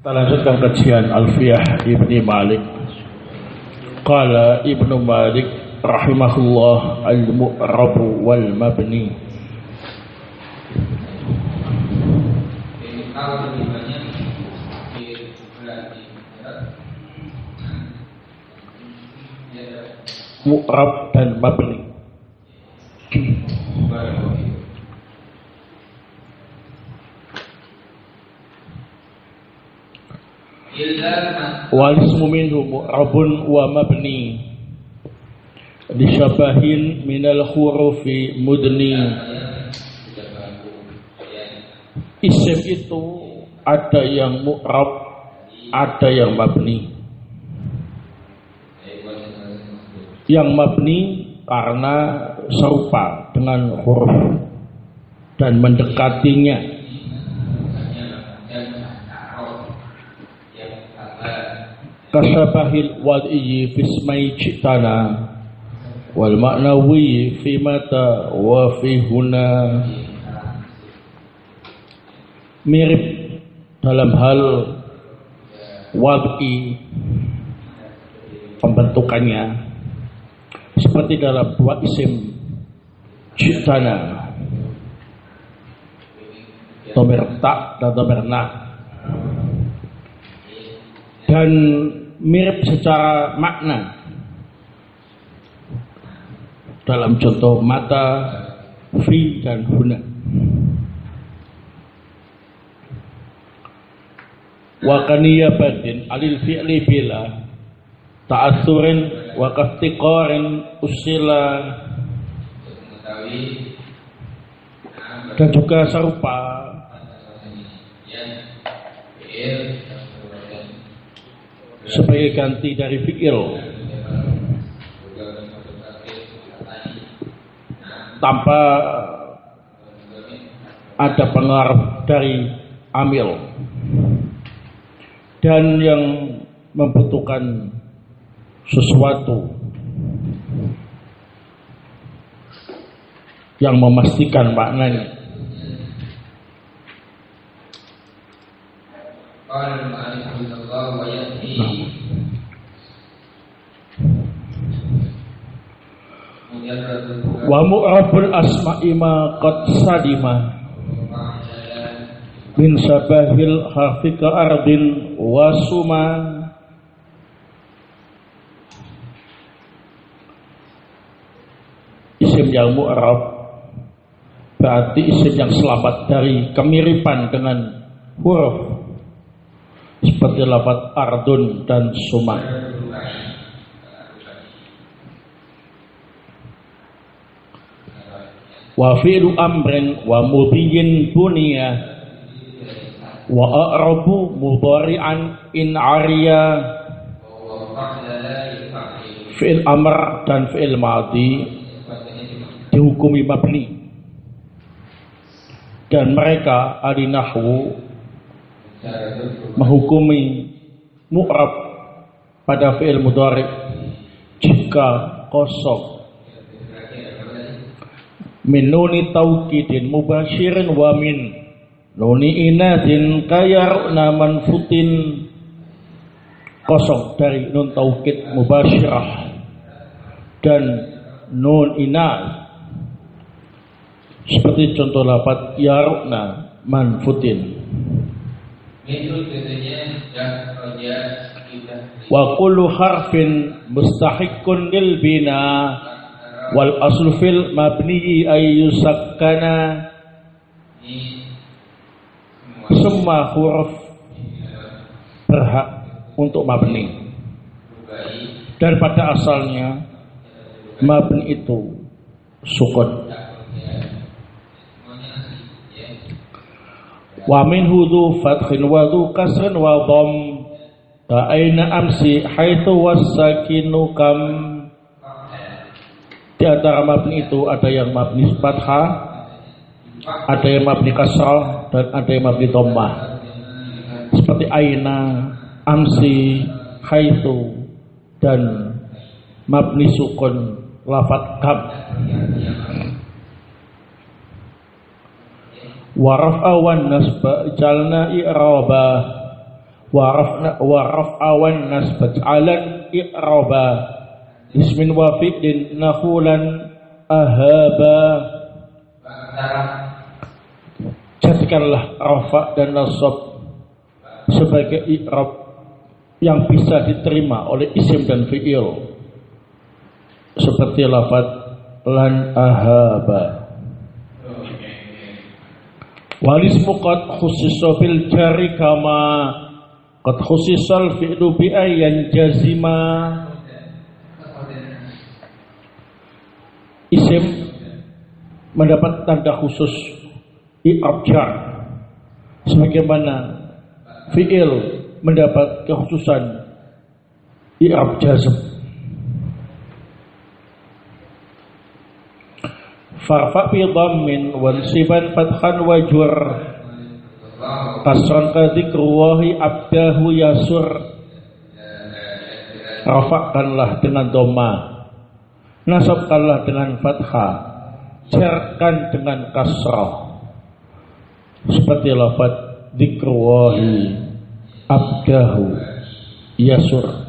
Kita lanjutkan kajian Alfiyah Ibni Malik. Qala Ibnu Malik rahimahullah al-mu'rabu wal mabni. Mu'rab dan mabni. Wal ismu minhu mu'rabun wa mabni disyabahin minal hurufi mudni. Isim itu ada yang mu'rab, ada yang mabni. Yang mabni karena serupa dengan huruf dan mendekatinya. Kasabahil wad'i fi ismai jitana wal ma'nawi fi mata wa fi huna. Mirip dalam hal wad'i pembentukannya seperti dalam dua isim jitana, dhamir ta dan dhamir na, dan mirip secara makna dalam contoh mata, fi dan huna. Wa kaniyabadin alil fi'li bila ta'atsurin wa kaftiqarin usila, dan juga serupa sebagai ganti dari fi'il tanpa ada pengaruh dari amil, dan yang membutuhkan sesuatu yang memastikan maknanya. Wa mu'rabul asma'i ma qad sadima min sabahil harfika ardin wa suma. Isim yang mu'rab berarti isim yang selamat dari kemiripan dengan huruf seperti lafaz ardun dan suma. Wa fi'lu amrin wa mudhiyin bunya wa a'rabu mudhari'an in ariya. Fi'il amr dan fi'il madhi dihukumi mabni, dan mereka ahli nahwu menghukumi mu'rab pada fi'il mudhari' jika kosong min nuni taukidin mubashirin wa min nuni inadin kayarna manfutin. Kosong dari nun taukid mubashirah dan nun inad seperti contoh lafaz yaruna manfutin. Wa kullu harfin mustahiqqun lil bina wal aslu fil mabni ay yusakkana. Semua huruf berhak untuk mabni, dan pada asalnya mabni itu sukun. Wa minhu dhu fathin wa dhu kasrin wa dham ka aina amsi haitsu wasakinu kam. Di antara mabni itu ada yang mabni fathah, ada yang mabni kasrah, dan ada yang mabni dhammah seperti aina, amsi, haitsu, dan mabni sukun lafaz kam. wa raf'a wan nasba jalna i'raba wa raf'a wan nasbat 'alan i'raba ismin wa fi'lin nakhulan ahaba. Jadikanlah rafa dan nasab sebagai i'rab yang bisa diterima oleh isim dan fi'il, seperti lafaz lan ahaba. Walismu qad khussisa bil jari kama qad khussisal fi'lu bi ayyan jazima. Isim mendapat tanda khusus i'rab jar, sebagaimana fi'il mendapat kekhususan i'rab jazm. Farfa bi dhammin wansiban fathan wajur kasran ka dzikrullahi abdahu yasur. Rafa'kanlah dengan dhamma, nasabkanlah dengan fathah, jarkan dengan kasrah, seperti lafaz dzikrullahi abdahu yasur.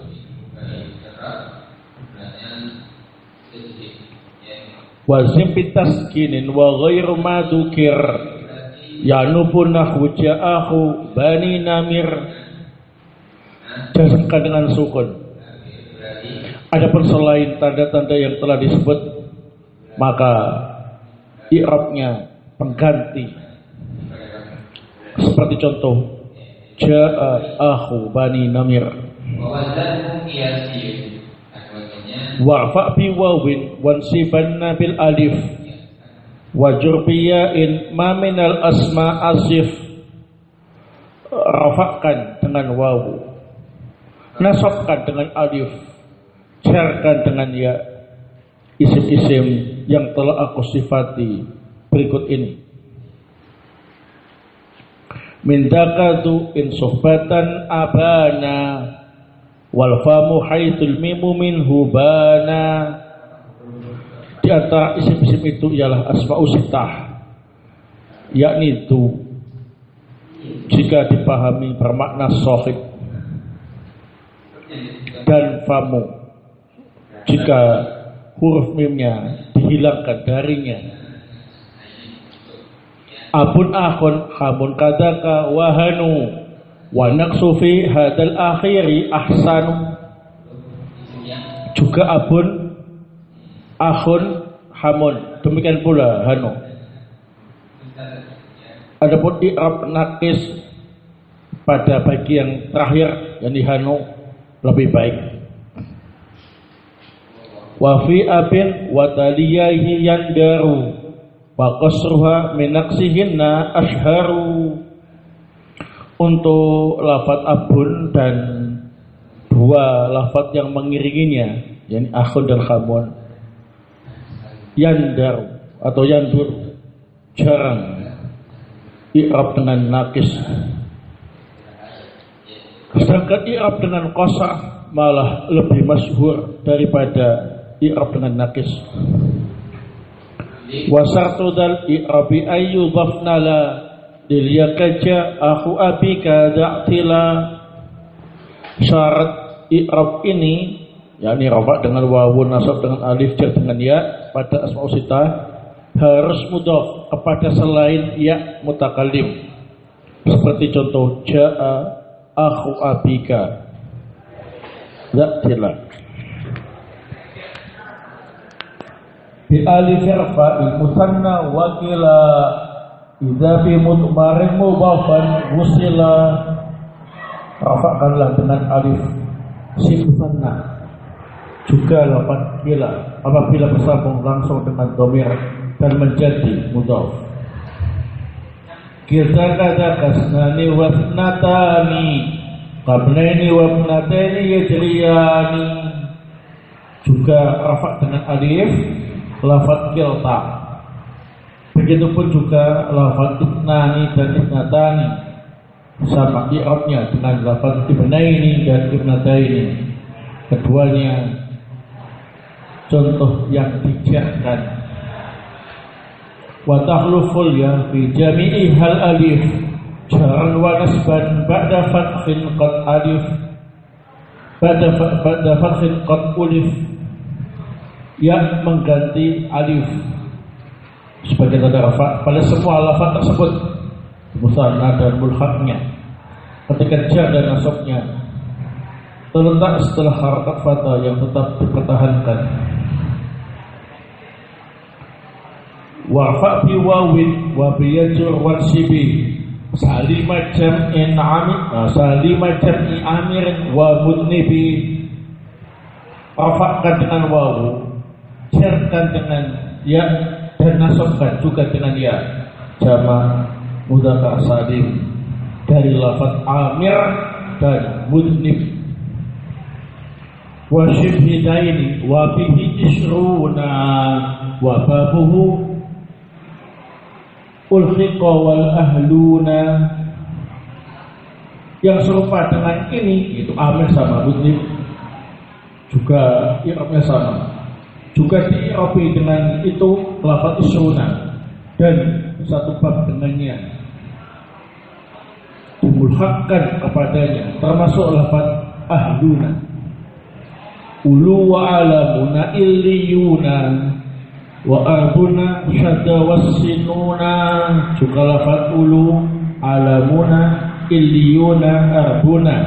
Wazim bitaskinin wa ghairu ma dzukir yanubu nahwu ja'ahu bani namir. Jazmkan dengan sukun. Adapun selain tanda-tanda yang telah disebut, maka i'rabnya pengganti, seperti contoh ja'a akhu bani namir. Wa'fa bi wawin wansibanna bil alif wajur biyain ma minal asma azif. Rafa'kan dengan wawu, nasabkan dengan alif, jarkan dengan ya isim-isim yang telah aku sifati berikut ini. Min dakadu in suhbatan abana wal famu haitsul mimu minhu bana. Di antara isim-isim itu ialah asma'us sittah, yakni itu jika dipahami bermakna sahib, dan famu jika huruf mimnya dihilangkan darinya. Abun akhun hamun kadaka wahanu wa naqsu fi hadal akhiri ahsanu. Juga abun akhun hamun, demikian pula hanu. Adapun i'rab naqis pada bagian terakhir, yakni hanu, lebih baik. Wa fi abin wa taliyahi yandaru wa qasruha min naqsihinna ashharu. Untuk lafaz abun dan dua lafaz yang mengiringinya, yakni akhun dan khamun, yandar atau yandur, jarang i'rab dengan naqis. Sedangkan i'rab dengan qasr malah lebih masyhur daripada i'rab dengan naqis. Wasartu dal i'rabi ayyu dhafnala lil yakaja akhu abika da'tila. Syarat i'rab ini, yakni rafa dengan wawu, nasab dengan alif, jar dengan ya pada asma'us sittah, harus mudhaf kepada selain ya mutakallim, seperti contoh ja'a akhu abika da'tila. Bi alif irfa'il musanna wa qila idza fi mudmarin mudhafan wusila. Rafa'kanlah dengan alif si musanna, juga lafaz qila apabila bersambung langsung dengan dhamir dan menjadi mudhaf. Kita kata kasnani wa natani qablaini wa natani yajriyani. Juga rafa' dengan alif lafaz kilta. Begitupun juga lafaz itnani dan itnatani, sama i'rabnya dengan lafaz ibnaini dan ibnataini. Keduanya contoh yang dijarkan. Wa tahluful ya fi jami'i hal alif jaran wa nasban ba'da fathin qad alif ba'da fathin qad ulif, yang mengganti alif sebagai tanda rafa pada semua lafaz tersebut, musanna dan mulhaqnya, ketika jar dan nasabnya terletak setelah harakat fathah yang tetap dipertahankan. Warfa bi wawin wa bi yajur wa sibi salima jam'in amir, salima jam'i amir wa mudnibi. Rafa'kan dengan wawu, jarkan dengan ya, dan nasabkan juga dengan ya, jama' mudzakkar salim dari lafaz amir dan mudnib. Wa syibhidaini wa bihi isruna wa babuhu ulhiqa wal ahluna. Yang serupa dengan ini itu amir sama mudnib, juga i'rabnya sama, juga di'irabi dengan itu lafaz isruna dan satu bab dengannya dimulhaqkan kepadanya, termasuk lafaz ahluna. Ulu wa alamuna illiyuna wa arbuna syadda wassinuna, juga lafaz ulu, alamuna, illiyuna, arbuna.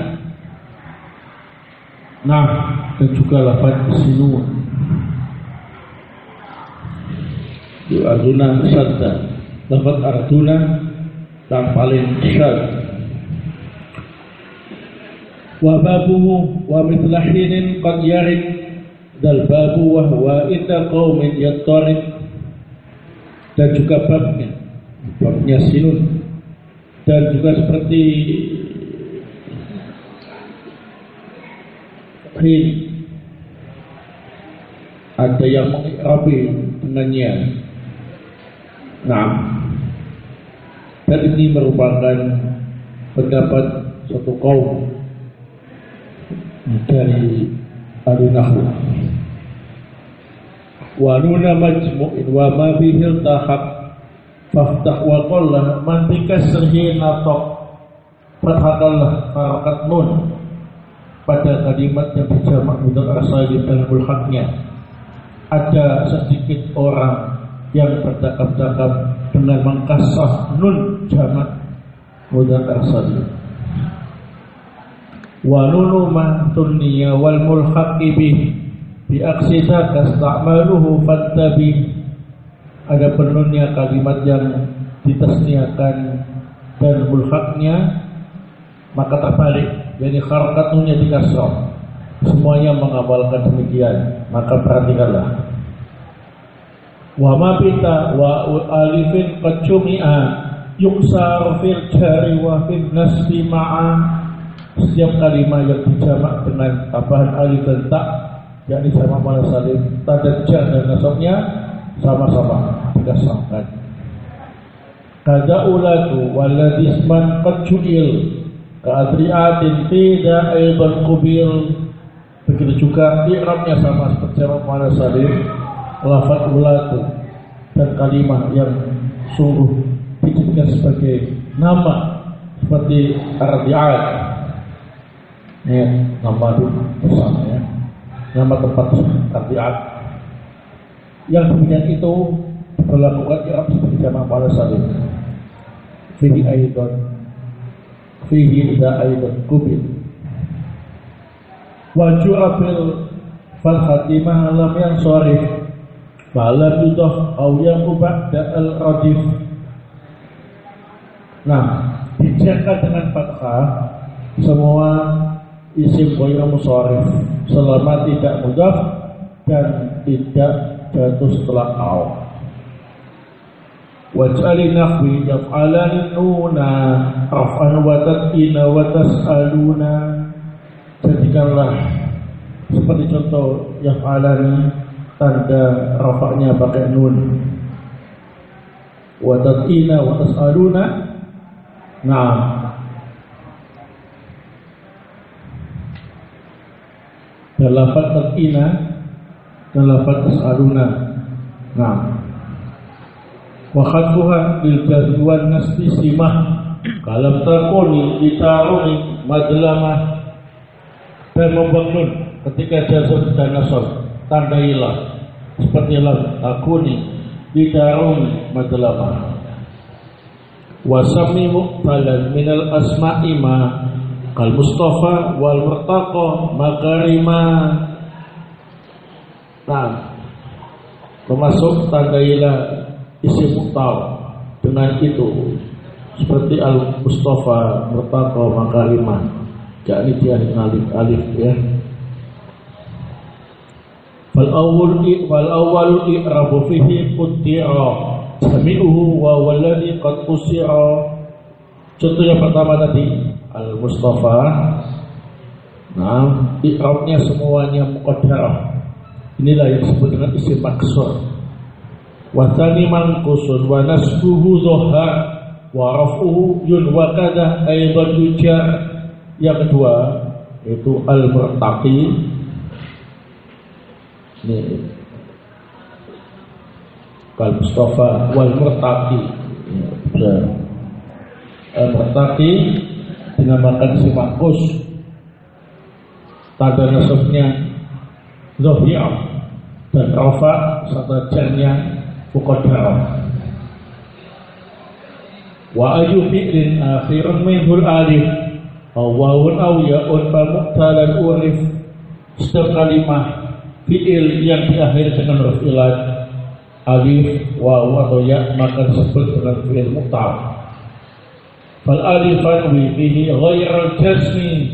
Nah, dan juga lafaz sinun. Di arduna syadda, lafaz arduna yang paling syadda. Wa babuhu wa mithla hinin qad yarid dal babu wa huwa ita qaumin yattarid, dan juga babnya sinun, dan juga seperti hin ada yang mengi'rabi dengannya. Nah, dan ini merupakan pendapat suatu kaum dari ahli nahwu. Wa nuna majmu'in wa ma bihil tahaq faftah wa qallah man bikasrihi natok, fathakallah harakat nun pada kalimat yang berjamak mudzakkar salim dan mulhaqnya. Ada sedikit orang yang bercakap-cakap dengan mengkasrah nun jamak mudzakkar salim. Wa nunu ma tunniya wal mulhaqi bi aksida kasta'maluhu fattabi. Ada penunnya kalimat yang ditasniakan dan mulhaqnya maka terbalik, jadi harakat nunnya dikasrah. Semuanya mengamalkan demikian, maka perhatikanlah. Wa ma bita wa alifin qad jumi'a yuksar fil jari wa fil nasbi ma'a. Setiap kalimat yang dijamak dengan tambahan alif dan ta, yakni sama mana salim, tanda jar dan nasabnya sama-sama dikasrahkan. Kada ulatu waladisman qad ju'il ka'adri'atin tidak aidan kubil. Begitu juga i'rabnya sama seperti sama mana salim, lafaz ulatu dan kalimat yang sungguh dijadikan sebagai nama seperti ardi'at. Ini nama itu bersama ya, nama tempat ardi'at. Yang demikian itu berlakukan i'rab seperti jamak pada salim. Fihi aidan, fihi ida aidan kubil. Waju'abil fathati ma'alam yang sharif fa'alam yudhaf au yang ba'da al-radif. Nah, dijaga dengan fathah semua isim ghairu musharif selama tidak mudhaf dan tidak jatuh setelah au. Waj'ali nahwi yaf'alani nuna raf'an wa tad'ina wa tas'aluna. Jadikanlah seperti contoh yaf'alani, tanda rafa'nya pakai nun, wa tad'ina wa tas'aluna. Nah, dan lafaz tad'ina dan lafaz tas'aluna. Nah, wa khadfuha bil jazmi wan nasbi simah Kalam takuni ditaruni madlamah, dan membangun ketika jazm dan nasab tandailah seperti lam takuni ditaruni madlamah. Wasami muqtalan minal asma'i ma kal Mustafa wal Murtaqa makarima. Nah, termasuk tandailah isim muqtal dengan itu seperti al Mustafa, Murtaqa, makarima. Jadi dia alif ya. Fal awwal i'rabu fihi qutti'a sami'uhu wa walladhi qad usira. Contoh yang pertama tadi al Mustafa. Nah, i'rabnya semuanya muqaddarah. Inilah yang disebut dengan isim maksur. Wa tsani manqusun wa nasbuhu dhahar wa raf'uhu yun wa kadha aidan yujar. Yang kedua yaitu al-murtaqi. Ini kal Mustafa wal murtaqi. Al-murtaqi dinamakan si makus. Tanda nasabnya zahir dan rafa serta jarnya muqaddarah. Wa ayu fi'lin akhirun minhul alif aw wawun aw ya'un fa muqtalan urif. Setiap kalimah fi'il yang diakhiri dengan huruf ilat alif, waw atau ya maka disebut dengan fi'il muqtal. Fal alifan fihi ghairal jazmi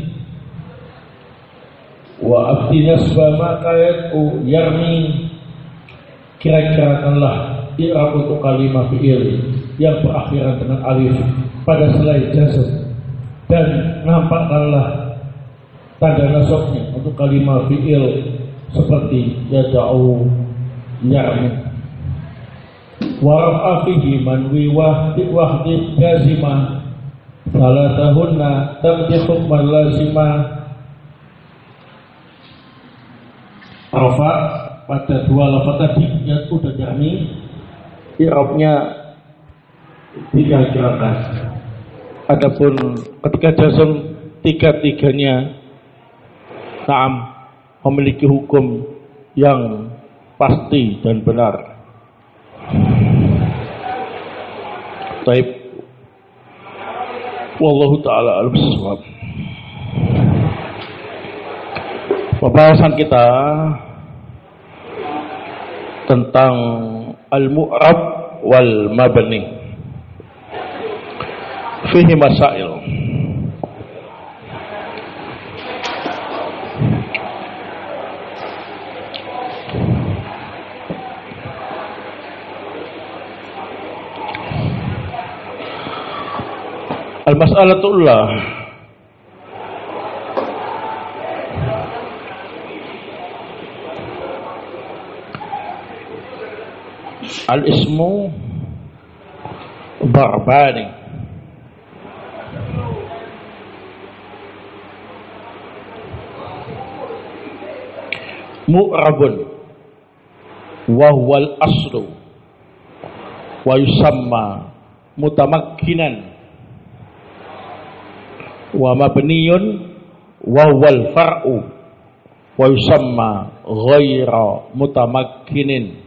wa abdi nasba maka yad'u yarmi. Kira-kirakanlah i'rab untuk kalimah fi'il yang berakhiran dengan alif pada selain jazm, dan nampakkanlah tanda nasabnya untuk kalimah fi'il seperti yad'u, yarmi. Wa rafa fihi manwi wahdi jazimah salatahunna tamdi hukman lazimah. Rafa pada dua lafaz tadi yang sudah jarmi, i'rabnya dikira-kirakan. Adapun ketika jazm tiga-tiganya memiliki hukum yang pasti dan benar. Taib. Wallahu ta'ala a'lam bissawab. Pembahasan kita tentang al-mu'rab wal mabni fihi masail. Al-mas'alatul ula, al-ismu barbani mu'rabun wa huwal aslu wa yusamma mutamakkinan wa mabniyun wa huwal far'u wa yusamma ghaira mutamakkinin.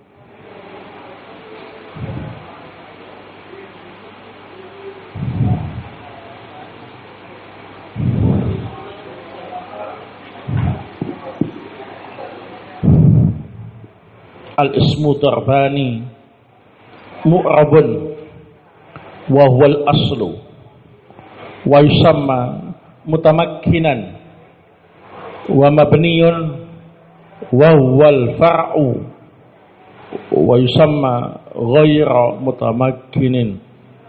Al-ismu darbani mu'rabun wa huwal aslu wa yusamma mutamakkinan wa mabniyun wa huwal far'u wa yusamma ghaira mutamakkinin.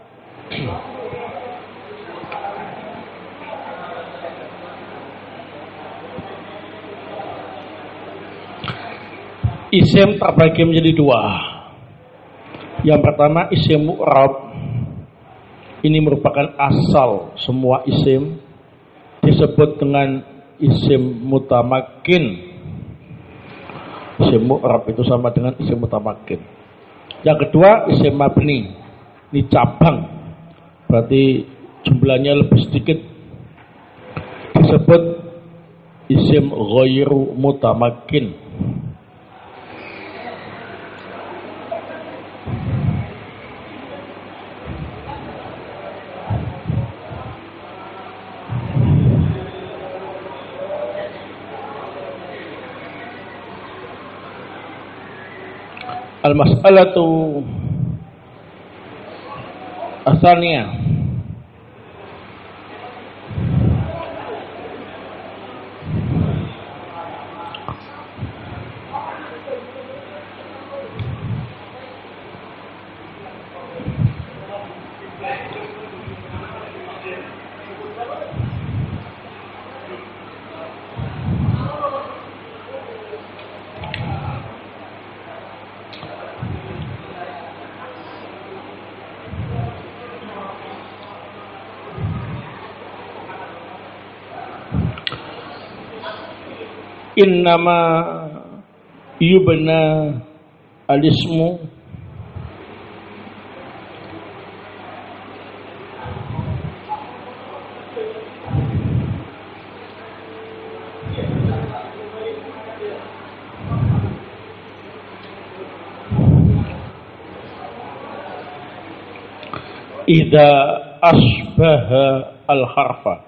Isim terbagi menjadi dua. Yang pertama isim mu'rab. Ini merupakan asal semua isim, disebut dengan isim mutamakkin. Isim mu'rab itu sama dengan isim mutamakkin. Yang kedua isim mabni. Ini cabang. Berarti jumlahnya lebih sedikit disebut isim ghairu mutamakkin. Al-mas'alatu asalnya innama yubna al-ismu idza asbaha al-harfa.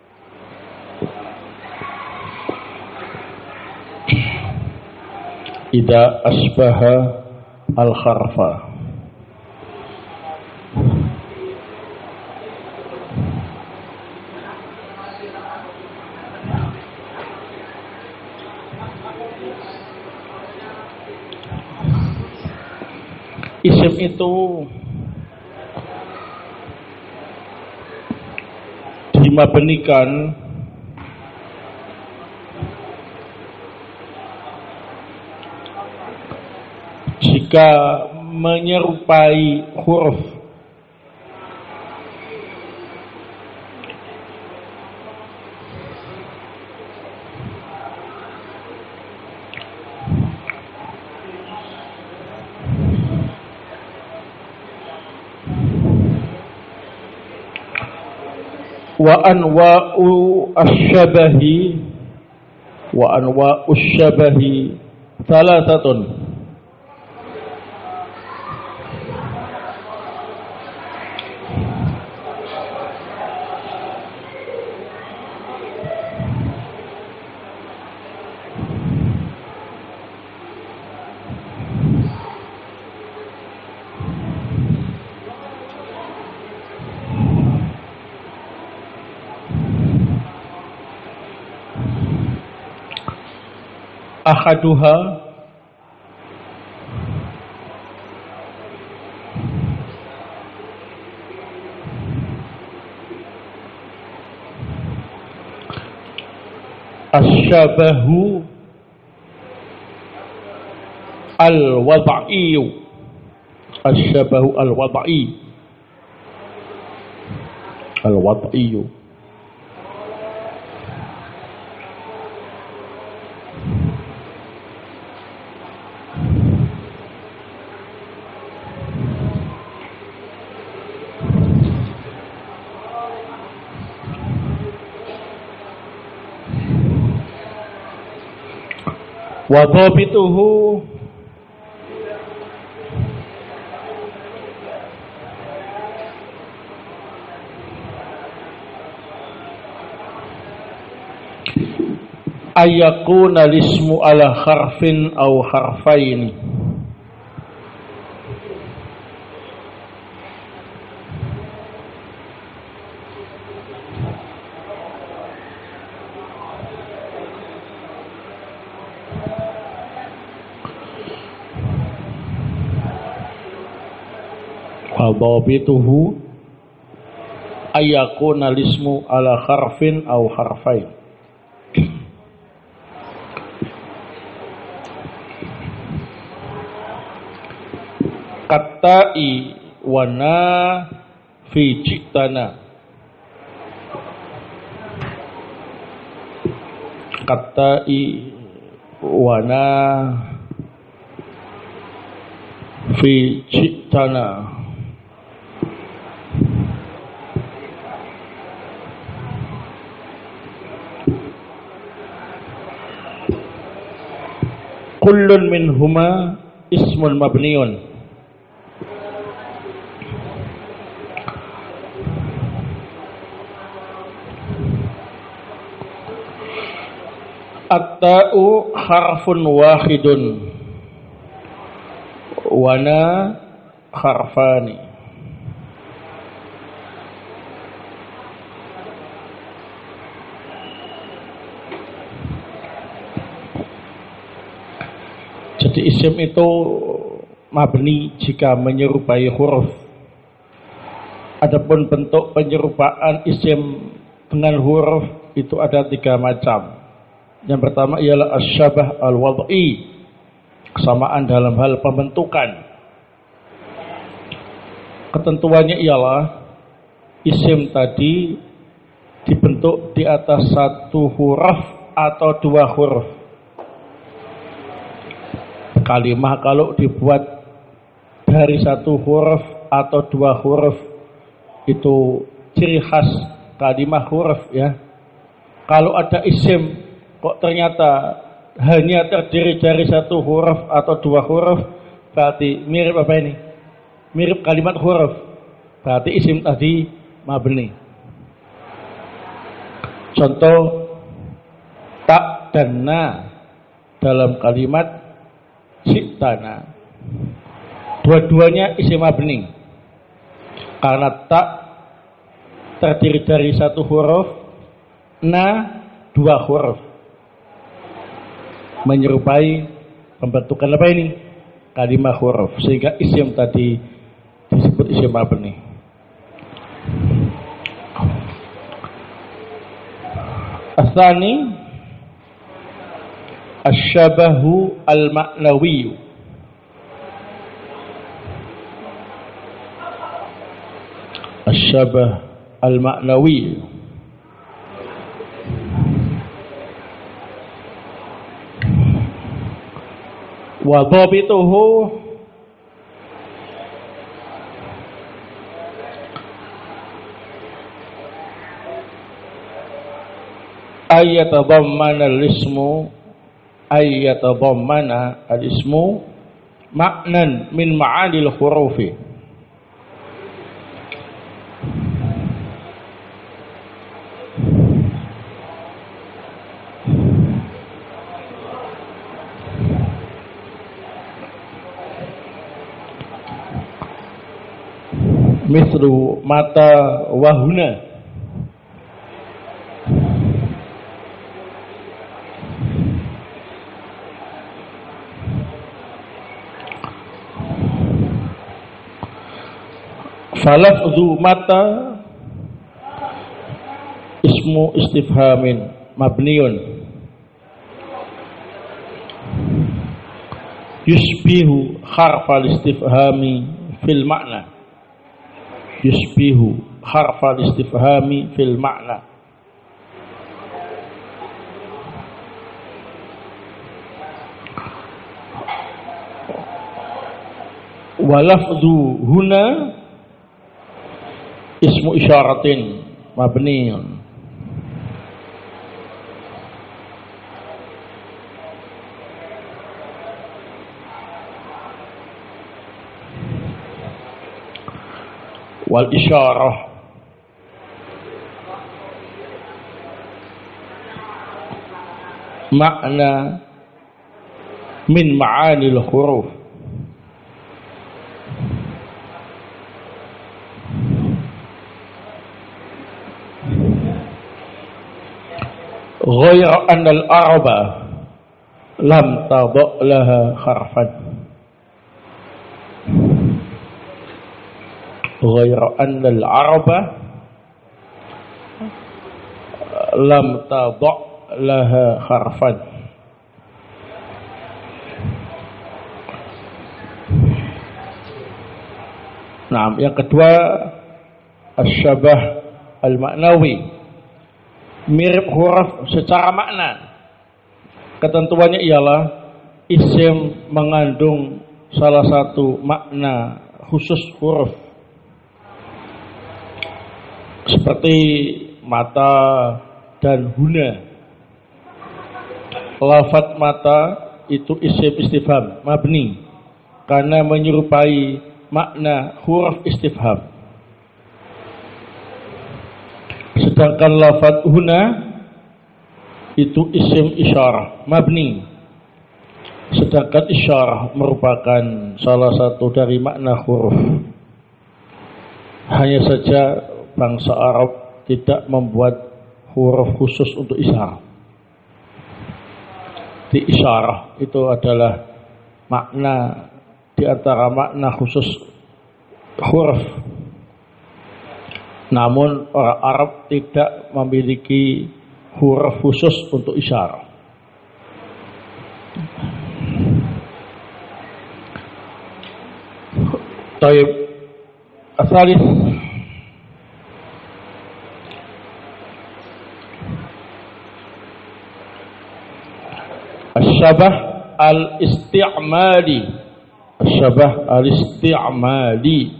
Idza asbaha al-harfa. Isim itu dimabnikan jika menyerupai huruf wa anwa'u asy-syabahi thalathatun. Ahaduha asy-syabahu al-wad'i. Asy-syabahu al-wad'i. Al-wad'i. Wa dhabituhu ayakuna lismu ala harfin aw harfaini. Dhabituhu ayakuna lismu ala harfin aw harfain. Katai wana fi jitana. Katai wana fi jitana. kullun minhuma ismun mabniun. At-ta'u harfun wahidun wana harfani. Jadi isim itu mabni jika menyerupai huruf. Adapun bentuk penyerupaan isim dengan huruf itu ada 3 macam. Yang pertama ialah asyabah al-wad'i, kesamaan dalam hal pembentukan. Ketentuannya ialah isim tadi dibentuk di atas 1 huruf atau 2 huruf. Kalimah kalau dibuat dari 1 huruf atau 2 huruf itu ciri khas kalimah huruf ya. Kalau ada isim kok ternyata hanya terdiri dari 1 huruf atau 2 huruf, berarti mirip apa ini? Mirip kalimat huruf. Berarti isim tadi mabni. Contoh tak dan na dalam kalimat syi'tana. Dua-duanya isim mabni. Karena tak terdiri dari 1 huruf, na 2 huruf. Menyerupai pembentukan apa ini? Kalimah huruf. Sehingga isim tadi disebut isim mabni. Asani asyabahu al-ma'nawi. Asyabah al-ma'nawi. Wa dhabituhu ayyatadammana al-ismu ma'nan min ma'anil hurufi. Mislu mata wahuna. Falafzu mata ismu istifhamin mabniun yusbihu harfal istifhami fil ma'na. Yusbihu harfal istifhami fil ma'na. Walafzu huna ismu isyaratin mabniun. Wal isyarah makna min ma'anil huruf. Ghayra anna al-araba lam tadha' laha harfan. Ghayra anna al-araba lam tadha' laha harfan. Nah, yang kedua asyabah al-ma'nawi, mirip huruf secara makna. Ketentuannya ialah isim mengandung salah satu makna khusus huruf, seperti mata dan huna. Lafaz mata itu isim istifham mabni karena menyerupai makna huruf istifham. Sedangkan lafadz huna itu isim isyarah mabni. Sedangkan isyarah merupakan salah satu dari makna huruf. Hanya saja bangsa Arab tidak membuat huruf khusus untuk isyarah. Di isyarah itu adalah makna di antara makna khusus huruf. Namun orang Arab tidak memiliki huruf khusus untuk isyarah. Taib asalih asyabah al-isti'mali. Asyabah al-isti'mali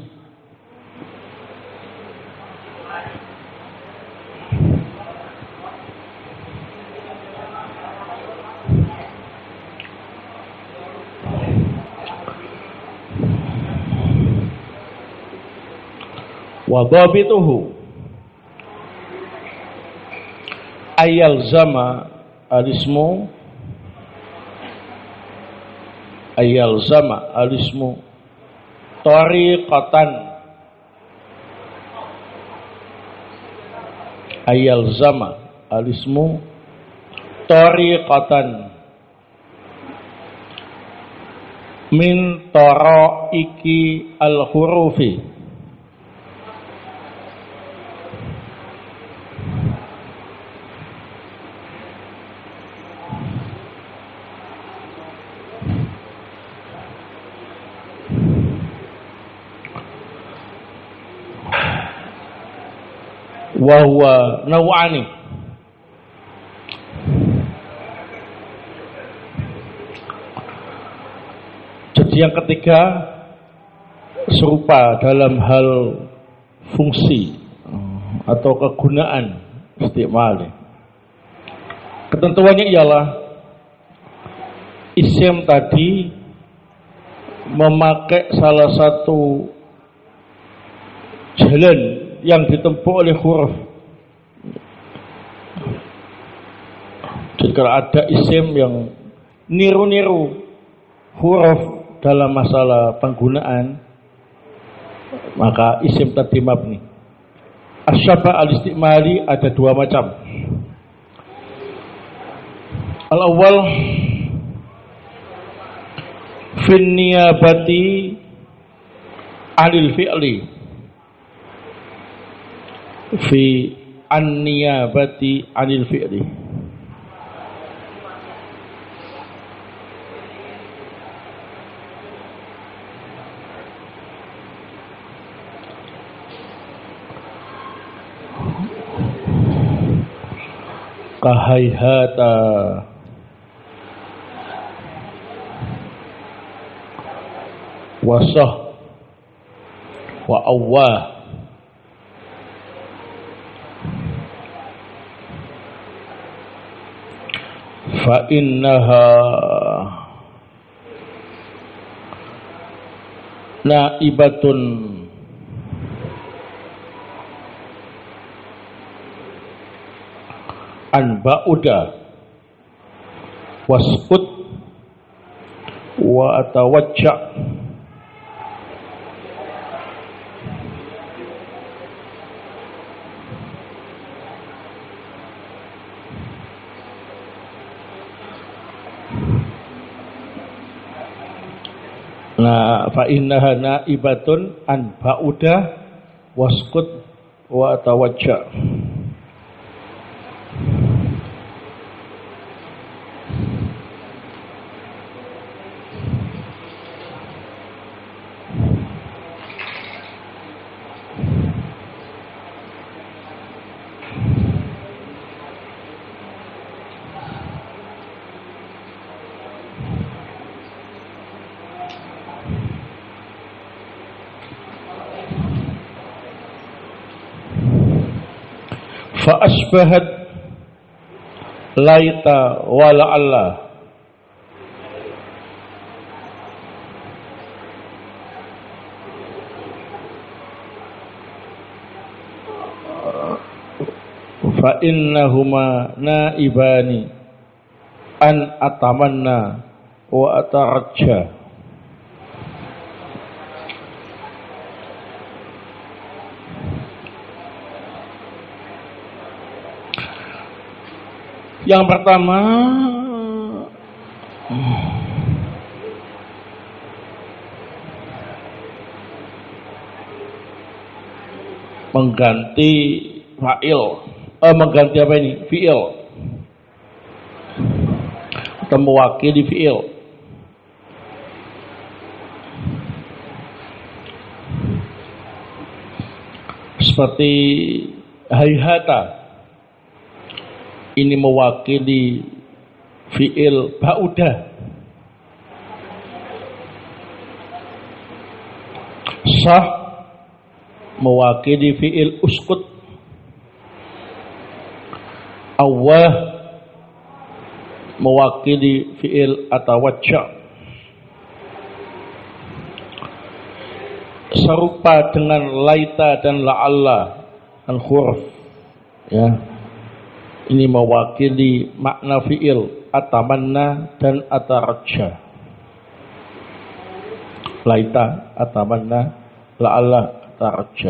wa dhabituhu ayal zama alismu tariqatan ayal zama alismu tariqatan min taraiki al-hurufi wa huwa naw'ani. Jadi yang ketiga serupa dalam hal fungsi atau kegunaan isti'mal. Ketentuannya ialah isim tadi memakai salah satu jalan yang ditempuh oleh huruf. Jadi kalau ada isim yang niru-niru huruf dalam masalah penggunaan, maka isim tadi mabni. Asyabah al-isti'mali ada dua macam. Al-awwal fin niyabati anil fi'li fi an-niyabati anil fi'li. Kahayhata wasah wa awwah fa innaha naibatun an ba'uda waskut wa atawajja. Nah, fa innaha naibatun an ba'uda waskut wa atawajja. Fa asbahat laita wa la'alla fa innahuma naibani an atamanna wa atarajja. Yang pertama, mengganti fa'il, mengganti apa ini? Fi'il, atau mewakili fi'il. Seperti hayhata, ini mewakili fi'il ba'udah. Sah mewakili fi'il uskut. Awah mewakili fi'il atawajja. Serupa dengan laita dan la'alla dan huruf, ya. Ini mewakili makna fi'il atamanna dan atarajja. Laita, atamanna, la'alla, atarajja.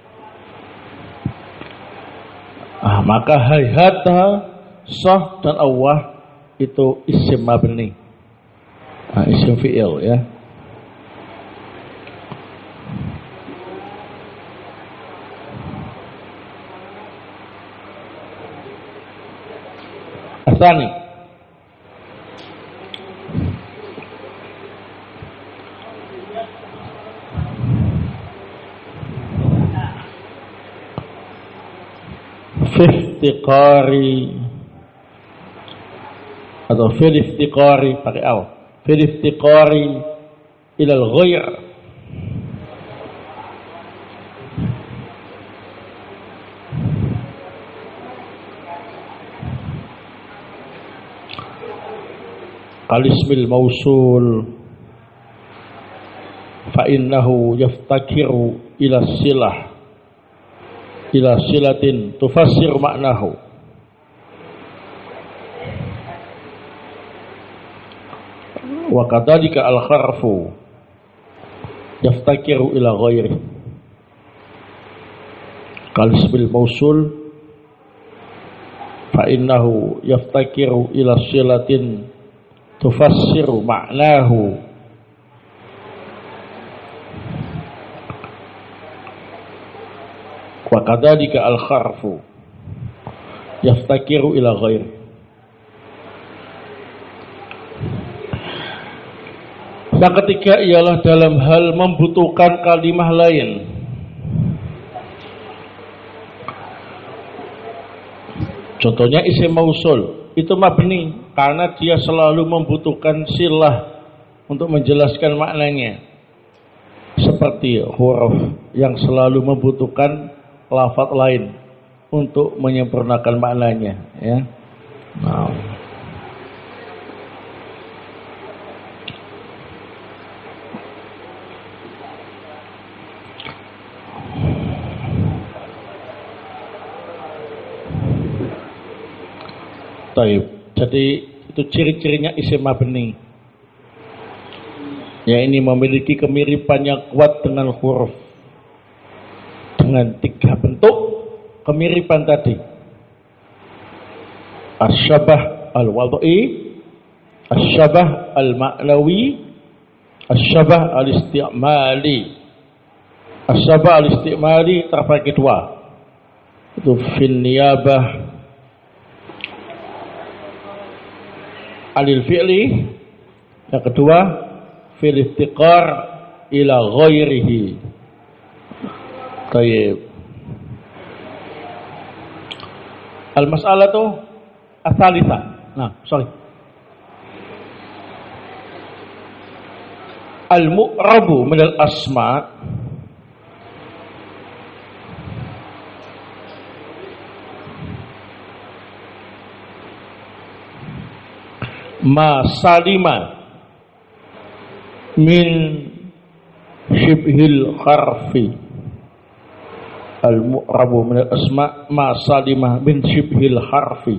Maka hayhata, sah dan awah itu isim mabni, isim fi'il, ya. Asani, fi iftiqari atau fil iftiqari pakai al, fil iftiqari ila al-ghayr, al-ismil mausul fa innahu yaftakiru ila silah, ila silatin tufassir maknahu. Wa kadzalika al-kharfu yaftakiru ila ghairi, kal-ismil mausul fa innahu yaftakiru ila silatin tufassiru ma'nahu. Wa kadzalika al-kharfu yaftakiru ila ghairi. Yang ketiga ialah dalam hal membutuhkan kalimah lain. Contohnya isim mausul itu mabni karena dia selalu membutuhkan silah untuk menjelaskan maknanya. Seperti huruf yang selalu membutuhkan lafaz lain untuk menyempurnakan maknanya, ya. Taib. Jadi itu ciri-cirinya isim mabni. Ya, ini memiliki kemiripan yang kuat dengan huruf. Dengan 3 bentuk kemiripan tadi. Asyabah al-wad'i, asyabah al-ma'nawi, asyabah al-isti'mali. Asyabah al-isti'mali terbagi 2. Itu fin niyabah alil fi'li, yang kedua fil iftiqar ila ghairihi. Tayyib. Al-mas'alatu ats-tsalitsah. Al-mu'rabu min al-asma' ma salima min syibhil harfi Al-mu'rabu min al-asma' ma salimah min syibhil harfi.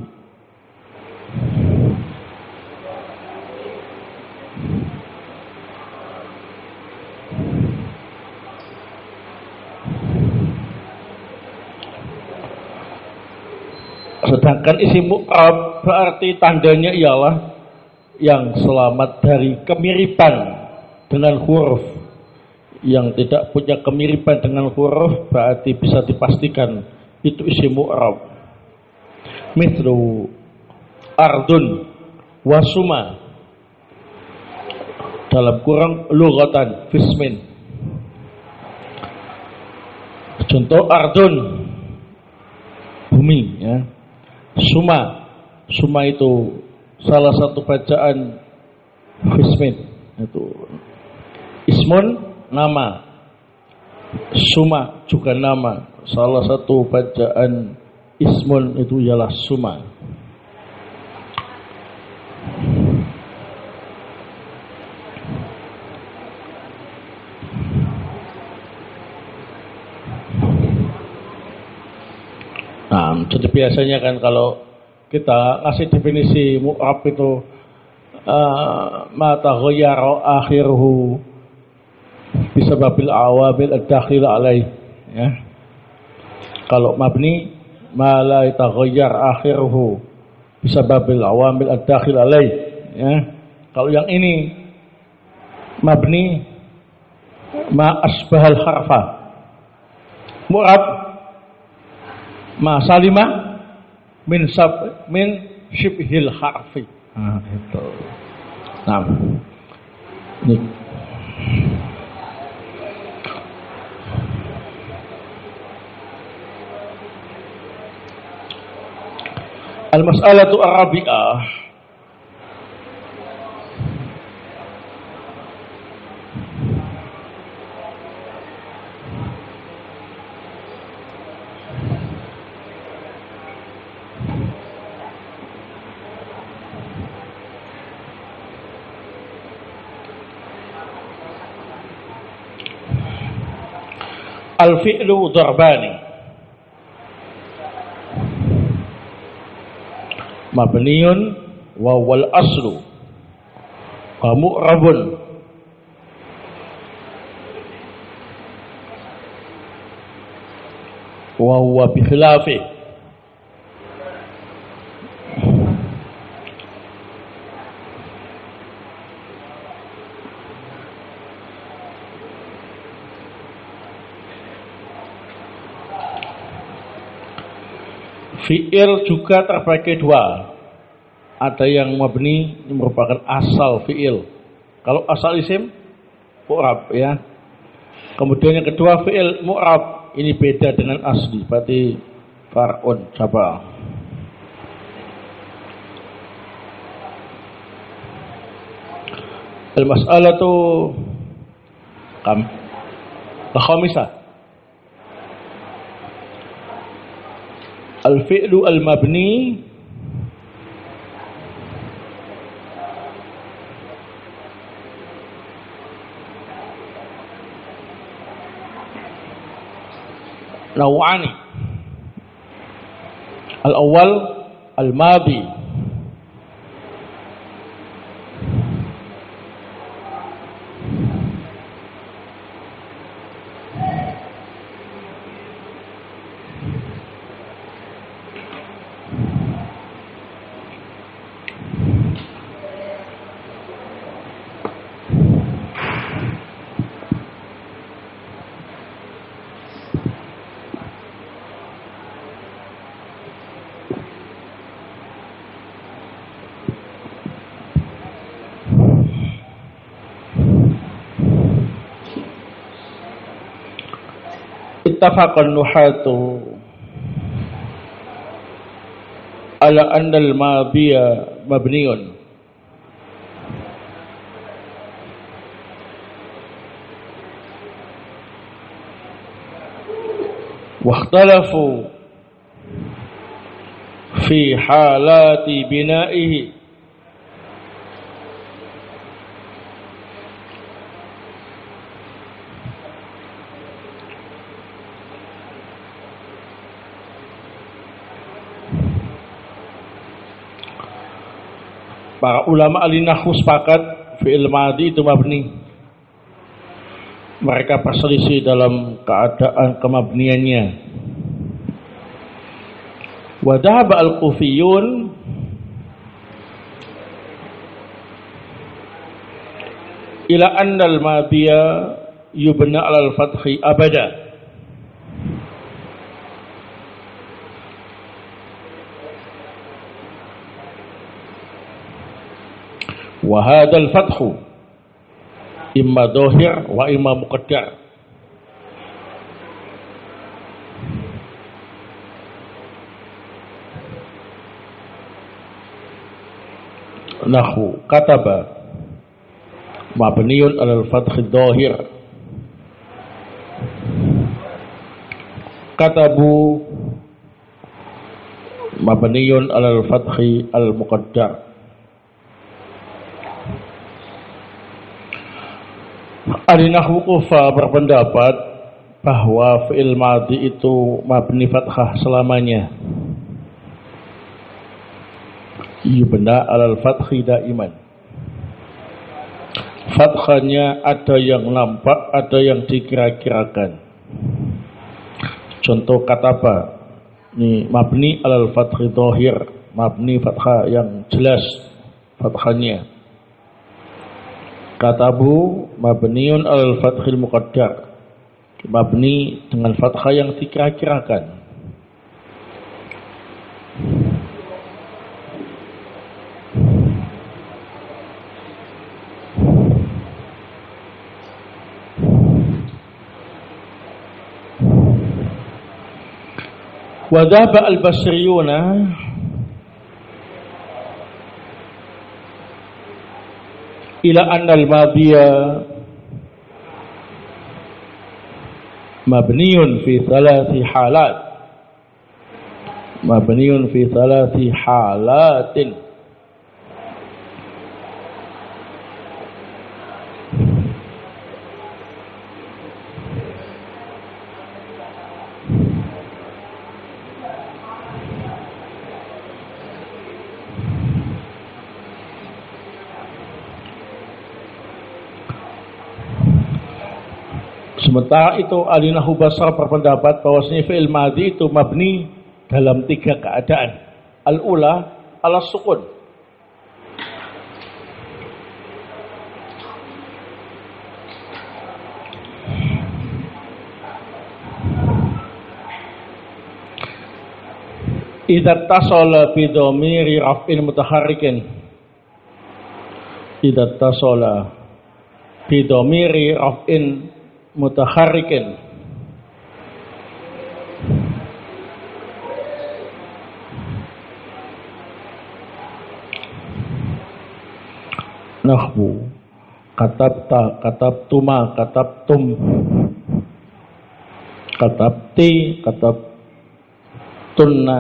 Sedangkan isim mu'rab berarti tandanya ialah yang selamat dari kemiripan dengan huruf. Yang tidak punya kemiripan dengan huruf berarti bisa dipastikan itu isim mu'rab. Mithlu ardun wasuma, dalam kurang lughatan fismin. Contoh ardun bumi, ya. Suma itu salah satu bacaan fismin, itu ismun nama, suma juga nama, salah satu bacaan ismun itu ialah suma. Nah, jadi biasanya kan kalau kita ngasih definisi mu'rab itu ma taghayyara akhiruhu bisababil awamil ad-dakhil alaih, ya. Kalau mabni ma la taghayyar akhiruhu bisababil awamil ad-dakhil alaih, ya. Kalau yang ini mabni ma asbahal harfa, mu'rab ma salimah min syibhil harfi. Nah, itu. Nah, ini. Al-mas'alatu ar-rabi'ah. Al-fi'lu darbani, mabniyun wa wal aslu wa mu'rabun wa huwa bi khilafi fi'il juga terbagi dua. Ada yang mabni, yang merupakan asal fi'il. Kalau asal isim mu'rab, ya. Kemudian yang kedua fi'il mu'rab, ini beda dengan asli, berarti far'un cabang. Al-mas'alatu al-khamisah. Al-fi'lu al-mabni naw'ani. Al-awwal al-madi, ittafaqan nuhatu ala anna al-madiya mabniyun wa ikhtalafu fi halati bina'ihi Para ulama al-nahwu sepakat fi'il madhi itu mabni. Mereka perselisih dalam keadaan kemabniannya. Wa dhahaba al-kufiyun ila anna al-madhiya yubna 'ala al-fathi abada. Wa hadzal fathu imma dhahir wa imma muqaddar. Nahwu kataba mabniun 'alal fathi dhahir. Katabu mabniun 'alal fathi al muqaddar. Ahli nahwu Kufah berpendapat bahwa fi'il madhi itu mabni fathah selamanya. Yubna 'alal fathi daiman. Fathahnya ada yang nampak, ada yang dikira-kirakan. Contoh kataba, ini mabni 'alal fathi dhahir, mabni fathah yang jelas fathahnya. Katabu mabniun al fathil muqaddar, mabni dengan fathah yang dikira-kirakan. Wa dhahaba al-basriyuna ila anna al-madhiya mabniun fi thalathi halat, mabniun fi thalathi halatin. Sementara itu ahli nahwu Basrah berpendapat bahwasanya fi'il madhi itu mabni dalam 3 keadaan. Al-ula ala sukun. Idza tasala bi dhamiri raf'in mutaharrikin. Idza tasala bi dhamiri raf'in mutaharrikin nahwu katabta, katabtuma, katabtum, katabti, katabtunna,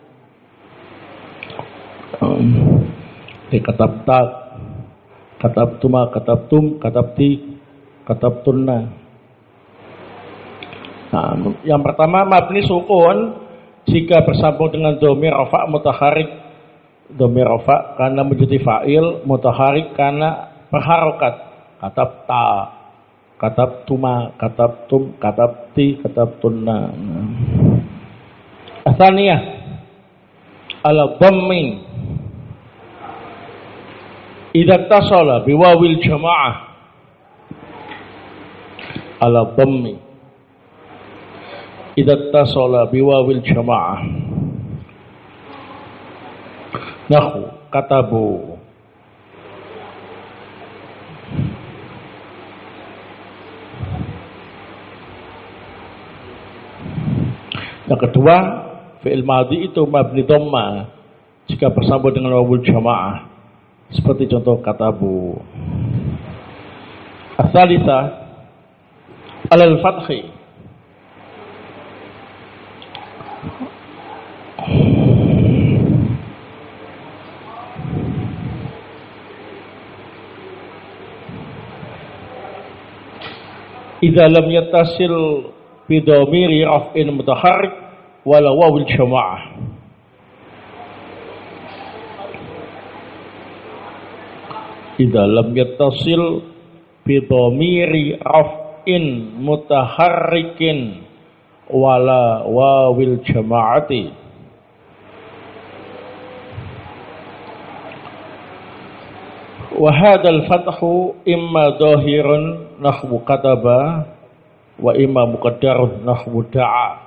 katabta, katabtuma, katabtum, katabti, katabtunna. Nah, yang pertama mabni sukun jika bersambung dengan dhamir rafa' mutaharrik. Dhamir rafa' karena menjadi fa'il, mutaharrik karena berharokat. Katabta, katabtuma, katabtum, katabti, katabtunna. Atsaniyah ala dhammi idza tasala biwawil jamaah. Ala dhammi idza tasala biwawil jamaah. Nahwu katabu yang kedua fi'il madhi itu mabni dhamma jika bersambung dengan wawul jamaah seperti contoh katabu. As-salisa alal fathi idza lam yattasil bi dhamiri raf'in mutaharrik wala wawil jamaah. idza lam yattasil bi dhamiri raf'in mutaharrikin wala wawil jama'ati. Wa hadzal fathu imma dhahirun nahwu kataba wa imma muqaddarun nahwu da'a.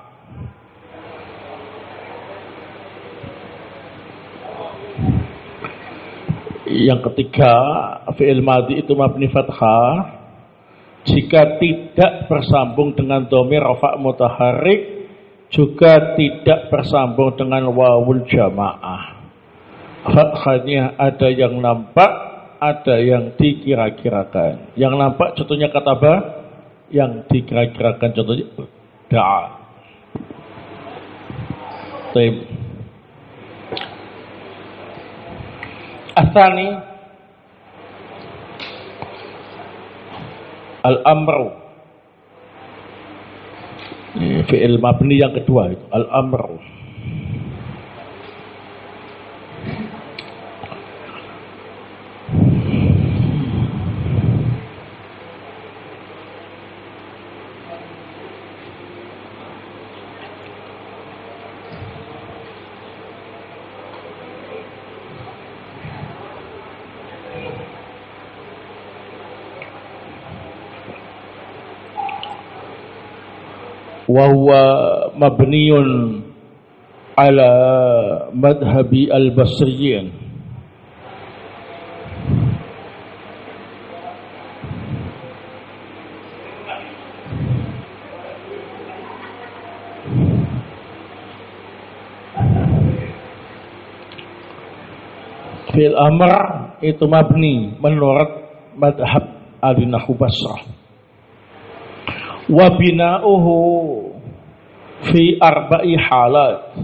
Yang ketiga, fi'il madhi itu mabni fathah jika tidak bersambung dengan dhamir rafa' mutaharrik, juga tidak bersambung dengan wawul jamaah. Fathahnya ada yang nampak, ada yang dikira-kirakan. Yang nampak contohnya kataba, yang dikira-kirakan contohnya da'a. Baik. Atsani al-amru, fi'il mabni yang kedua itu al-amru. Wa huwa mabniyun ala madhhabi al-basriyin. Fil amr itu mabni menurut madhab al-nahwu Basrah. Wa bina'uhu fi arba'i halat.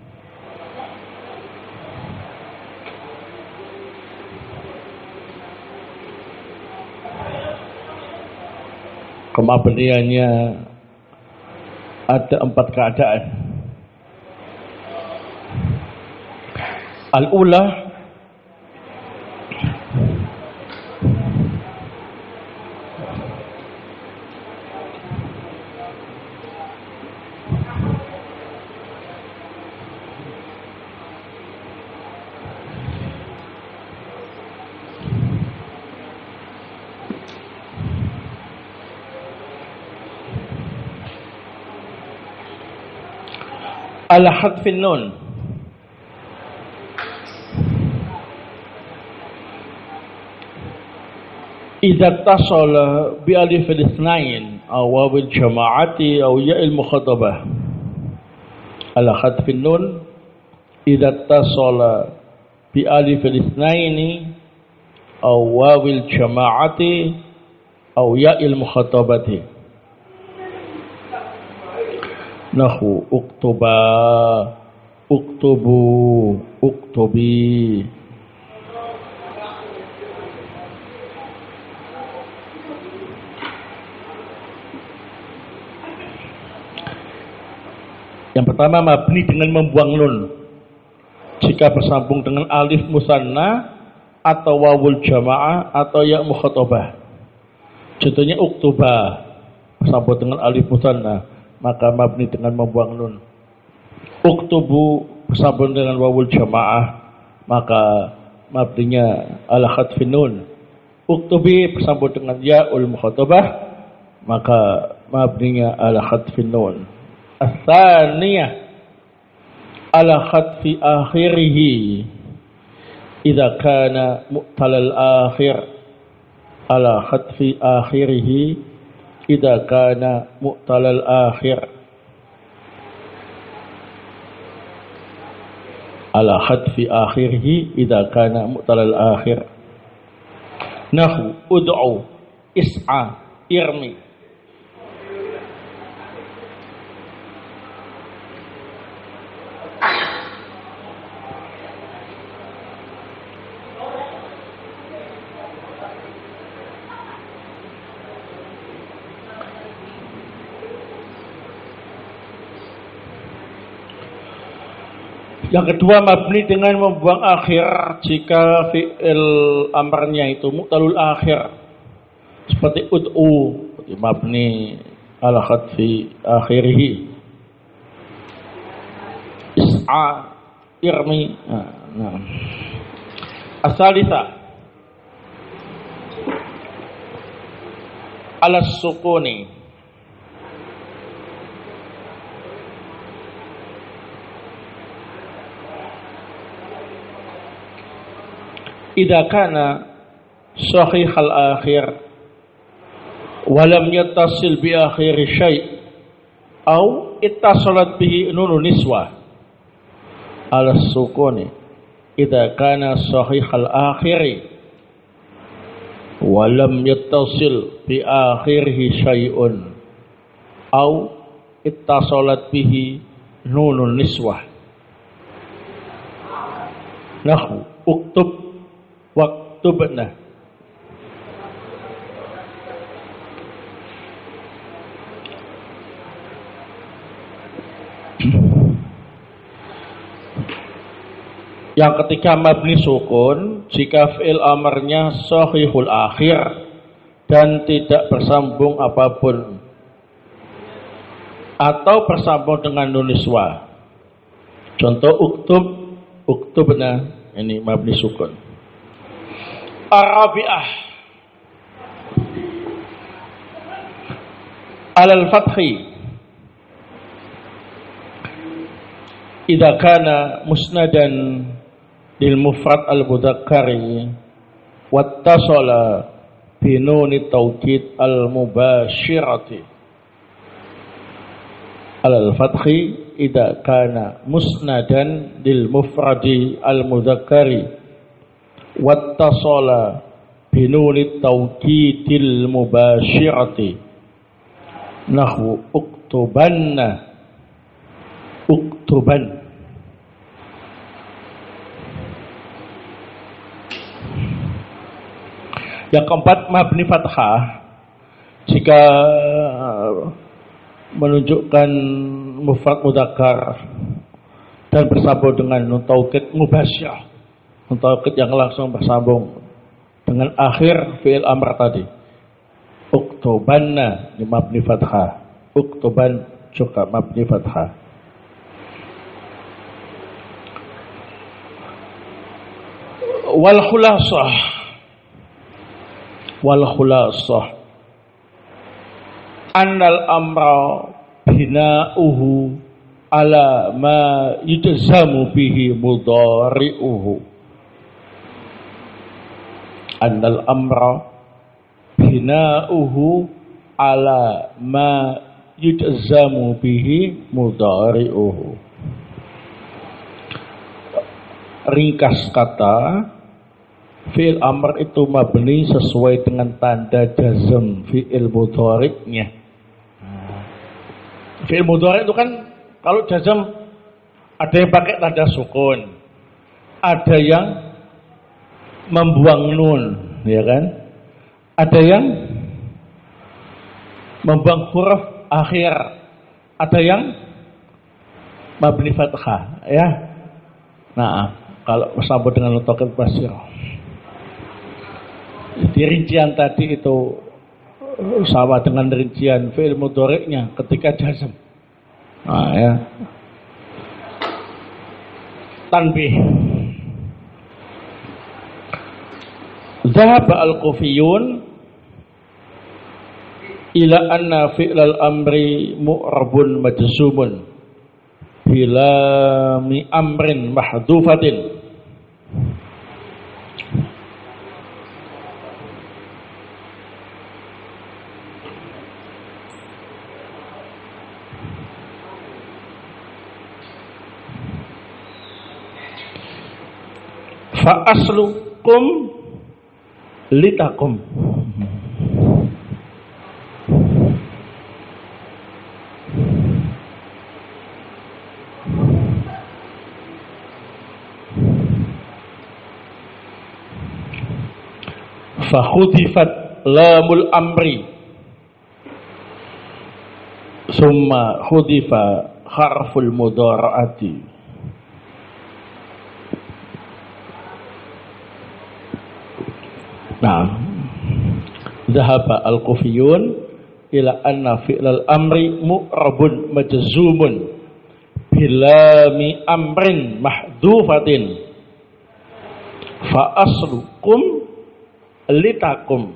Kemabniannya ada 4 keadaan. Al-ula, al-hadfin nun. Idza tasala bi alif al-itsnain aw wawil jama'ati aw ya'il mukhatabah. Al-hadfin nun idza tasala bi alif al-itsnain aw wawil jama'ati aw ya'il mukhatabati. Nahu uktuba, uktubu, uktubi. Yang pertama mabni dengan membuang nun jika bersambung dengan alif musanna atau wawul jamaah atau ya mukhatabah. Contohnya uktuba bersambung dengan alif musanna, maka mabni dengan membuang nun. Uktubu bersambung dengan wawul jamaah, maka mabninya ala khatfin nun. Uktubi bersambung dengan ya'ul mukhatabah, maka mabninya ala khatfin nun. As-tsaniyah ala khatfi akhirih idza kana mu'talal akhir, ala khatfi akhirih idza kana mu'talal akhir, ala khatfi akhirih idza kana mu'talal akhir. Nahu ud'u, is'a, irmi. Yang kedua, mabni dengan membuang akhir jika fi'il amrnya itu mu'talul akhir. Seperti ud'u, seperti mabni ala khadfi akhirih. Is'a, irmi. Nah. As-salisa ala sukuni. Idza kana sahih al-akhir wa lam yattasil bi akhir syai' aw ittasalat bihi nunun niswa ala sukuni. Idza kana sahih al-akhir wa lam yattasil bi akhirih syai'un aw ittasalat bihi nunun niswa. Nahwu uktub waktubna. Yang ketiga, mabni sukun jika fi'il amarnya sahihul akhir dan tidak bersambung apapun atau bersambung dengan nun niswa. Contoh uktub, uktubna, ini mabni sukun. Ar-rabi'ah alal fathi idza kana musnadan lil mufrad al-mudzakkari wattasala bi nuni tawkid al-mubashirati. Alal fathi idza kana musnadan lil mufradi al-mudzakkari wattasala binuni tawkidil mubashirati. Nahwu uktubanna, uktuban. Yang keempat, mabni fathah jika menunjukkan mufrad mudzakkar dan bersambung dengan nun taukid mubasyirah, nun taukid yang langsung bersambung dengan akhir fi'il amr tadi. Uktubanna di mabni fathah, uktuban juga mabni fathah. Wal khulasah annal amra bina'uhu ala ma yujzamu bihi mudhari'uhu. Annal amra bina'uhu ala ma yujzamu bihi mudhari'uhu. Ringkas kata, fi'il amr itu mabni sesuai dengan tanda jazm fi'il mudhari'nya. Fi'il mudhari' itu kan kalau jazm ada yang pakai tanda sukun, ada yang membuang nun, ya kan? Ada yang membuang huruf akhir, ada yang mabni fathah, ya. Nah, kalau bersambung dengan mutakin basir. Jadi rincian tadi itu sama dengan rincian fi'il mudhari'nya ketika jazm. Nah, ya. Tanbih. Zahaba al-Kufiyun ila anna fi'lal amri mu'rabun majzumun bila mi amrin mahdufatin. Fa aslukum litakum. Fa khudifat lamul amri summa khudifa harful mudhara'ati. Nah, dhahaba al-kufiyun ila anna fi'lal amri mu'rabun majzumun bilami amrin mahdufatin fa aslukum litakum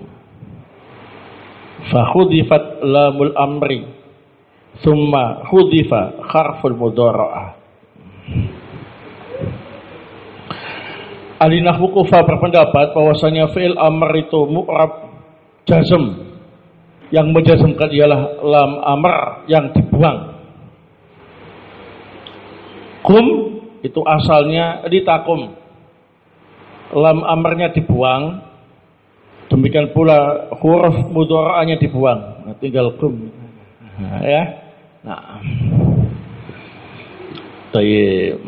fa khudifat lamul amri thumma khudifa kharful mudhara'ah. Ahli nahwu Kufah berpendapat bahwasanya fi'il amr itu mu'rab jazm, yang menjazmkan ialah lam amr yang dibuang. Kum itu asalnya litakum, lam amrnya dibuang, demikian pula huruf mudhara'ahnya dibuang. Nah, tinggal kum. Nah, ya. Nah. Tayyib.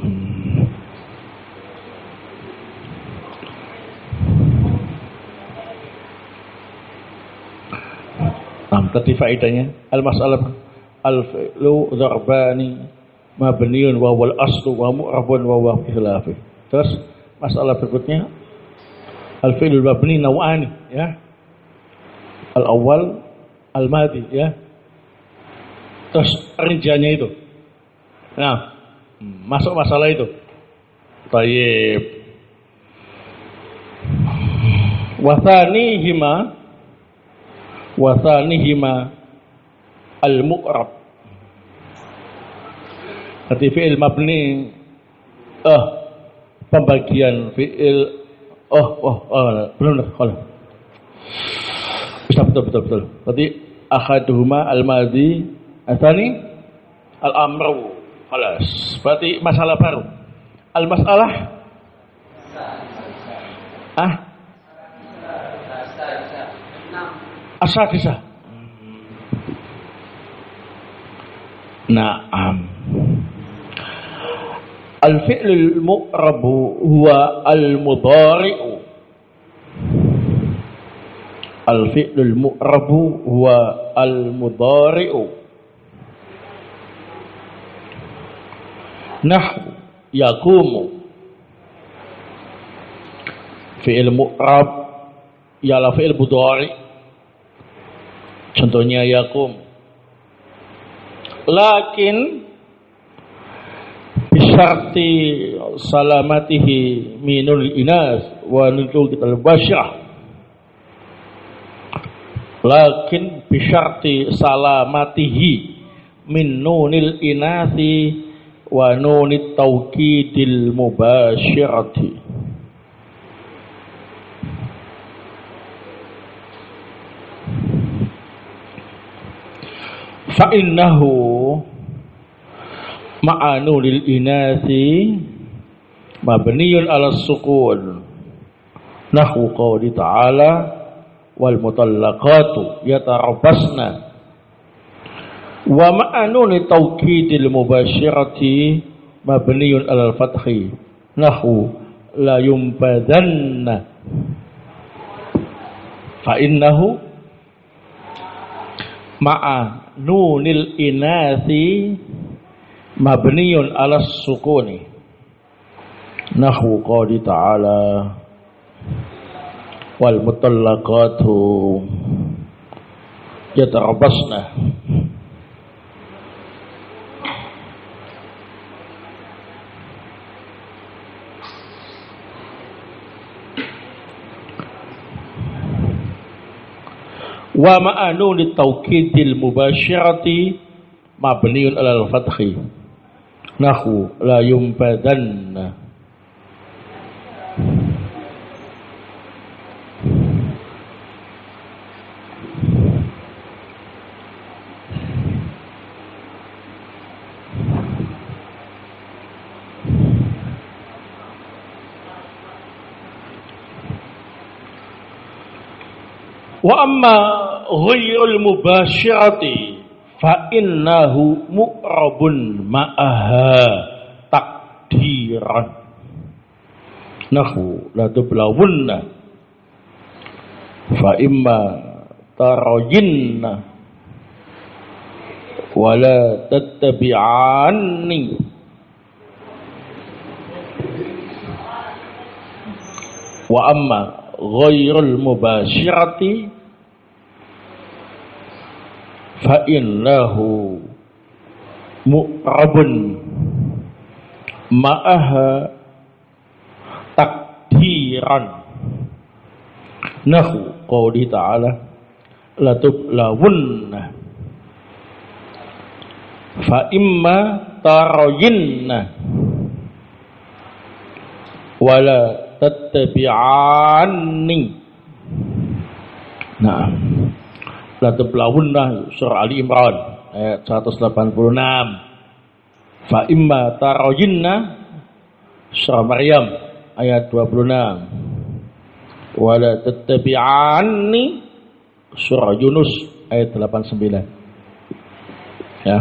Tadi faedahnya al-mas'alah al-fi'lu dharbani mabniun wa wal aslu wa mu'rabun wa huwa fi khilafih. Terus masalah berikutnya al-fi'lu mabni naw'ani, ya. Al-awwal al-madi, ya. Terus rinciannya itu. Nah, masuk masalah itu. Tayyib. Wa thanihima al-mu'rab. Berarti fi'il mabni pembagian fi'il belum kalau bisa betul. Berarti akhaduhuma al-madhi atsani al-amru. Khalas. Berarti masalah baru. Al-masalah asadisah. Naam. Al-fi'lul mu'rabu huwa al-mudhari'u. Al-fi'lul mu'rabu huwa al-mudhari'u. Nahwu yaqumu. Fi'il mu'rab ialah fi'il mudhari'. Contohnya yakum. Lakin bisyarti salamatihi minul inas wa nujul al-basyah. Lakin bisyarti salamatihi min nunil inasi wa nunit tawkidil mubasyirati. Fa'innahu ma'anu lil inasi mabniyun ala sukun. Nahwu qawli ta'ala wal mutallaqatu yatarabbasna. Wa ma'anu li tawkidil mubasyirati mabniyun ala fathi. Nahwu la yumbadanna. Fa'innahu ma'a nunil inasi mabniyun ala sukuni. Nahwu qawli ta'ala wal mutallaqatu yatarabbasna. Wa ma'anu li tawkidil mubasyirati mabniun alal fathi. Nahwu la yumbadanna. Wa amma ghairul mubasyirati fa innahu mu'rabun ma'aha takdiran. Nahwu la tublawunna fa imma tarayinna wa la tattabi'anni. Wa amma ghairul mubashirati fa innahu mu'rabun ma'aha takdiran nahu qawli ta'ala latublawunna fa imma tarayinna wala tattabi'anni. Nah, latublawunna surah Ali Imran ayat 186. Fa imma tarayinna surah Maryam ayat 26. Wala tattabi'anni surah Yunus ayat 89. Ya.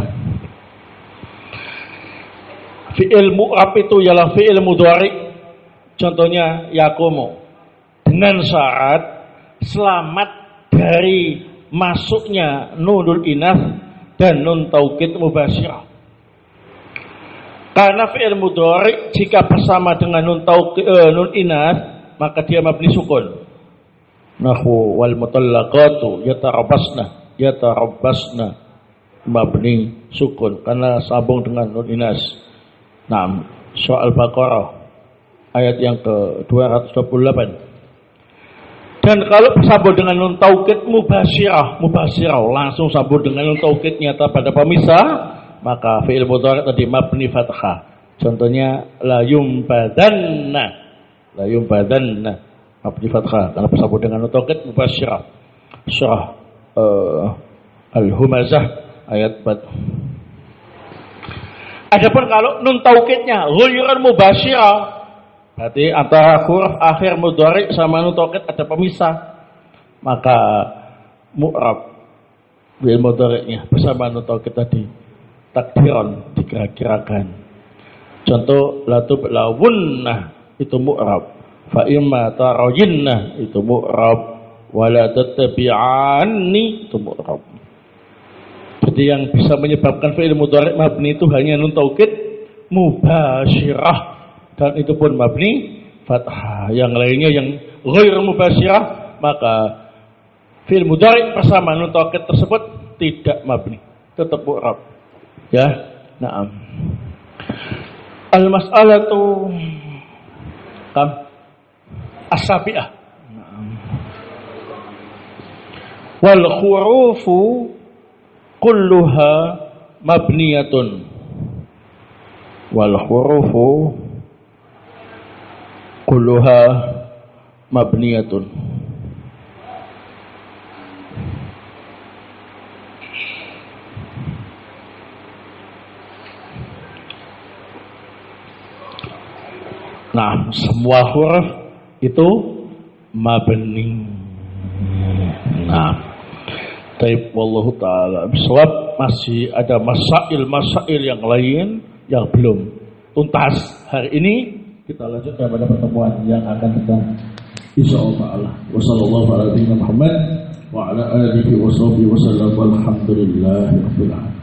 Fi'il mu'rab itu ialah fi'il mudhari. Contohnya yakumu, dengan syarat selamat dari masuknya nunul inath dan nun taukid mubasyirah. Karena fi'il mudhari jika bersama dengan nun taukid nun inath maka dia mabni sukun. Nahwu wal mutallaqatu yatarabbasna mabni sukun karena sambung dengan nun inas. Naam, surah Al-Baqarah ayat yang ke-228. Dan kalau bersambung dengan nun taukid mubasyirah langsung sambung dengan nun taukid nyata pada pemisah, maka fi'il mudhari tadi mabni fathah. Contohnya la yumbadanna mabni fathah karena bersambung dengan nun taukid mubasyirah. Surah Al-Humazah ayat 4. Adapun kalau nun taukidnya ghairan mubasyirah, berarti antara huruf akhir mudhari sama nun taukid ada pemisah, maka mu'rab bil mudhari'nya bersama nun taukid tadi takdiran dikira-kirakan. Contoh latublawunna itu mu'rab, fa imma tarayinna itu mu'rab, wala tattabi'anni itu mu'rab. Jadi yang bisa menyebabkan fi'il mudhari' mabni itu hanya nun taukid mubasyirah, dan itu pun mabni fathah. Yang lainnya yang ghair mubasyirah maka fi'il mudhari' bersama nun taukid tersebut tidak mabni, tetap mu'rab. Ya, na'am. Al-mas'alatu kam as-sabi'ah. Na'am. Wal khurufu kulluha mabniyatun. Wal hurufu kulluha mabniyatun. Nah, semua huruf itu mabni. Nah, taib wallahu ta'ala bisawab. Masih ada masail yang lain yang belum tuntas. Hari ini kita lanjutkan pada pertemuan yang akan datang insyaallah. Wassallallahu ala nabiyyina Muhammad wa ala alihi washabihi wasallam. Walhamdulillahirabbil alamin.